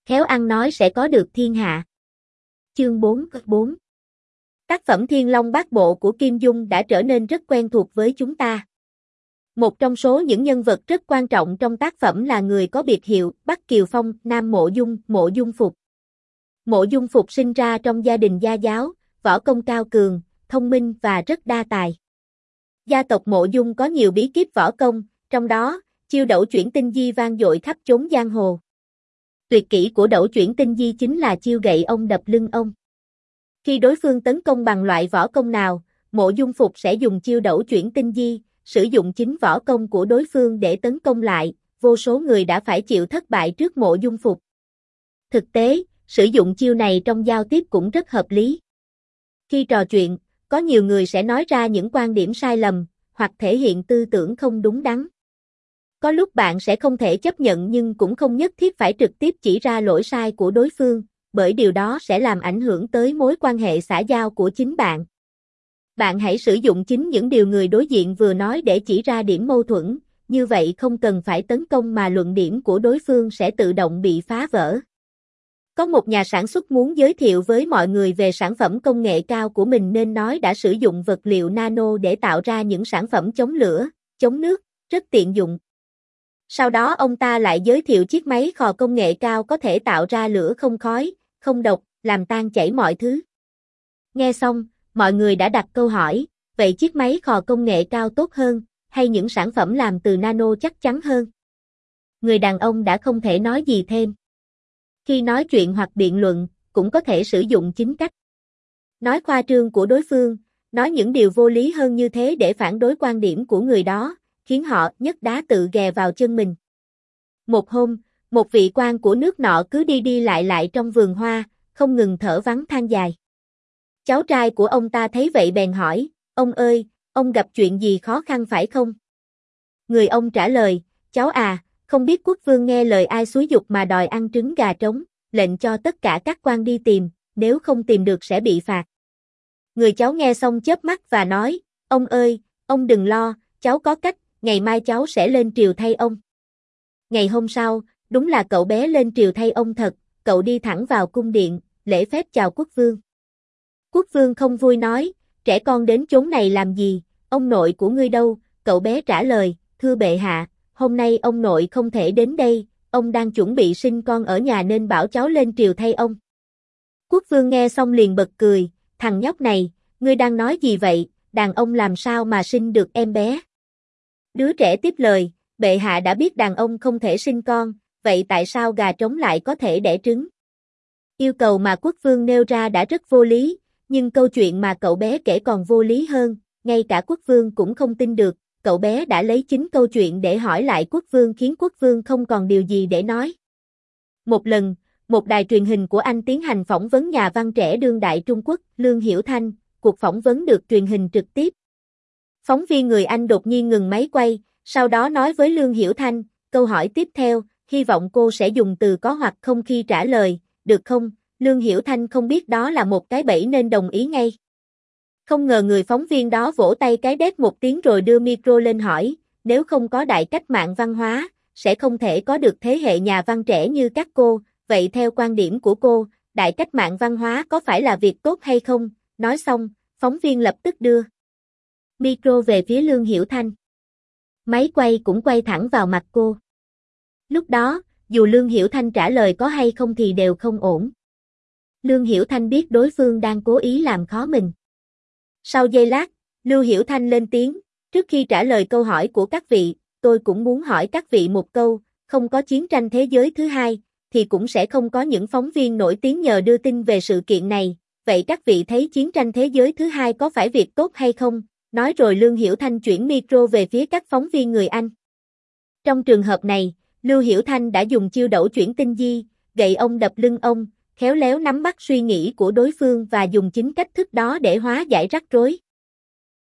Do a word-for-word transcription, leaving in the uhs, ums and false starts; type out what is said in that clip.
khéo ăn nói sẽ có được thiên hạ. Chương bốn bốn. Tác phẩm Thiên Long Bát Bộ của Kim Dung đã trở nên rất quen thuộc với chúng ta. Một trong số những nhân vật rất quan trọng trong tác phẩm là người có biệt hiệu Bắc Kiều Phong, Nam Mộ Dung, Mộ Dung Phục. Mộ Dung Phục sinh ra trong gia đình gia giáo, võ công cao cường, thông minh và rất đa tài. Gia tộc Mộ Dung có nhiều bí kíp võ công, trong đó, chiêu Đẩu Chuyển Tinh Di vang dội khắp chốn giang hồ. Tuyệt kỹ của Đẩu Chuyển Tinh Di chính là chiêu gậy ông đập lưng ông. Khi đối phương tấn công bằng loại võ công nào, Mộ Dung Phục sẽ dùng chiêu Đẩu Chuyển Tinh Di, sử dụng chính võ công của đối phương để tấn công lại, vô số người đã phải chịu thất bại trước Mộ Dung Phục. Thực tế, sử dụng chiêu này trong giao tiếp cũng rất hợp lý. Khi trò chuyện, có nhiều người sẽ nói ra những quan điểm sai lầm, hoặc thể hiện tư tưởng không đúng đắn. Có lúc bạn sẽ không thể chấp nhận nhưng cũng không nhất thiết phải trực tiếp chỉ ra lỗi sai của đối phương, bởi điều đó sẽ làm ảnh hưởng tới mối quan hệ xã giao của chính bạn. Bạn hãy sử dụng chính những điều người đối diện vừa nói để chỉ ra điểm mâu thuẫn, như vậy không cần phải tấn công mà luận điểm của đối phương sẽ tự động bị phá vỡ. Có một nhà sản xuất muốn giới thiệu với mọi người về sản phẩm công nghệ cao của mình nên nói đã sử dụng vật liệu nano để tạo ra những sản phẩm chống lửa, chống nước, rất tiện dụng. Sau đó ông ta lại giới thiệu chiếc máy khò công nghệ cao có thể tạo ra lửa không khói, không độc, làm tan chảy mọi thứ. Nghe xong, mọi người đã đặt câu hỏi, vậy chiếc máy khò công nghệ cao tốt hơn, hay những sản phẩm làm từ nano chắc chắn hơn? Người đàn ông đã không thể nói gì thêm. Khi nói chuyện hoặc biện luận, cũng có thể sử dụng chính cách. Nói khoa trương của đối phương, nói những điều vô lý hơn như thế để phản đối quan điểm của người đó, khiến họ nhấc đá tự ghè vào chân mình. Một hôm, một vị quan của nước nọ cứ đi đi lại lại trong vườn hoa, không ngừng thở vắng than dài. Cháu trai của ông ta thấy vậy bèn hỏi, ông ơi, ông gặp chuyện gì khó khăn phải không? Người ông trả lời, cháu à, không biết quốc vương nghe lời ai xúi giục mà đòi ăn trứng gà trống, lệnh cho tất cả các quan đi tìm, nếu không tìm được sẽ bị phạt. Người cháu nghe xong chớp mắt và nói, ông ơi, ông đừng lo, cháu có cách, ngày mai cháu sẽ lên triều thay ông. Ngày hôm sau, đúng là cậu bé lên triều thay ông thật, cậu đi thẳng vào cung điện, lễ phép chào quốc vương. Quốc vương không vui nói, trẻ con đến chốn này làm gì, ông nội của ngươi đâu? Cậu bé trả lời, thưa bệ hạ, hôm nay ông nội không thể đến đây, ông đang chuẩn bị sinh con ở nhà nên bảo cháu lên triều thay ông. Quốc vương nghe xong liền bật cười, thằng nhóc này, ngươi đang nói gì vậy, đàn ông làm sao mà sinh được em bé? Đứa trẻ tiếp lời, bệ hạ đã biết đàn ông không thể sinh con, vậy tại sao gà trống lại có thể đẻ trứng? Yêu cầu mà quốc vương nêu ra đã rất vô lý, nhưng câu chuyện mà cậu bé kể còn vô lý hơn, ngay cả quốc vương cũng không tin được, cậu bé đã lấy chính câu chuyện để hỏi lại quốc vương khiến quốc vương không còn điều gì để nói. Một lần, một đài truyền hình của Anh tiến hành phỏng vấn nhà văn trẻ đương đại Trung Quốc, Lương Hiểu Thanh, cuộc phỏng vấn được truyền hình trực tiếp. Phóng viên người Anh đột nhiên ngừng máy quay, sau đó nói với Lương Hiểu Thanh, câu hỏi tiếp theo, hy vọng cô sẽ dùng từ có hoặc không khi trả lời, được không? Lương Hiểu Thanh không biết đó là một cái bẫy nên đồng ý ngay. Không ngờ người phóng viên đó vỗ tay cái đét một tiếng rồi đưa micro lên hỏi, nếu không có đại cách mạng văn hóa, sẽ không thể có được thế hệ nhà văn trẻ như các cô, vậy theo quan điểm của cô, đại cách mạng văn hóa có phải là việc tốt hay không? Nói xong, phóng viên lập tức đưa micro về phía Lương Hiểu Thanh. Máy quay cũng quay thẳng vào mặt cô. Lúc đó, dù Lương Hiểu Thanh trả lời có hay không thì đều không ổn. Lương Hiểu Thanh biết đối phương đang cố ý làm khó mình. Sau giây lát, Lưu Hiểu Thanh lên tiếng, trước khi trả lời câu hỏi của các vị, tôi cũng muốn hỏi các vị một câu, không có chiến tranh thế giới thứ hai, thì cũng sẽ không có những phóng viên nổi tiếng nhờ đưa tin về sự kiện này, vậy các vị thấy chiến tranh thế giới thứ hai có phải việc tốt hay không? Nói rồi Lương Hiểu Thanh chuyển micro về phía các phóng viên người Anh. Trong trường hợp này, Lưu Hiểu Thanh đã dùng chiêu Đẩu Chuyển Tinh Di, gậy ông đập lưng ông, khéo léo nắm bắt suy nghĩ của đối phương và dùng chính cách thức đó để hóa giải rắc rối.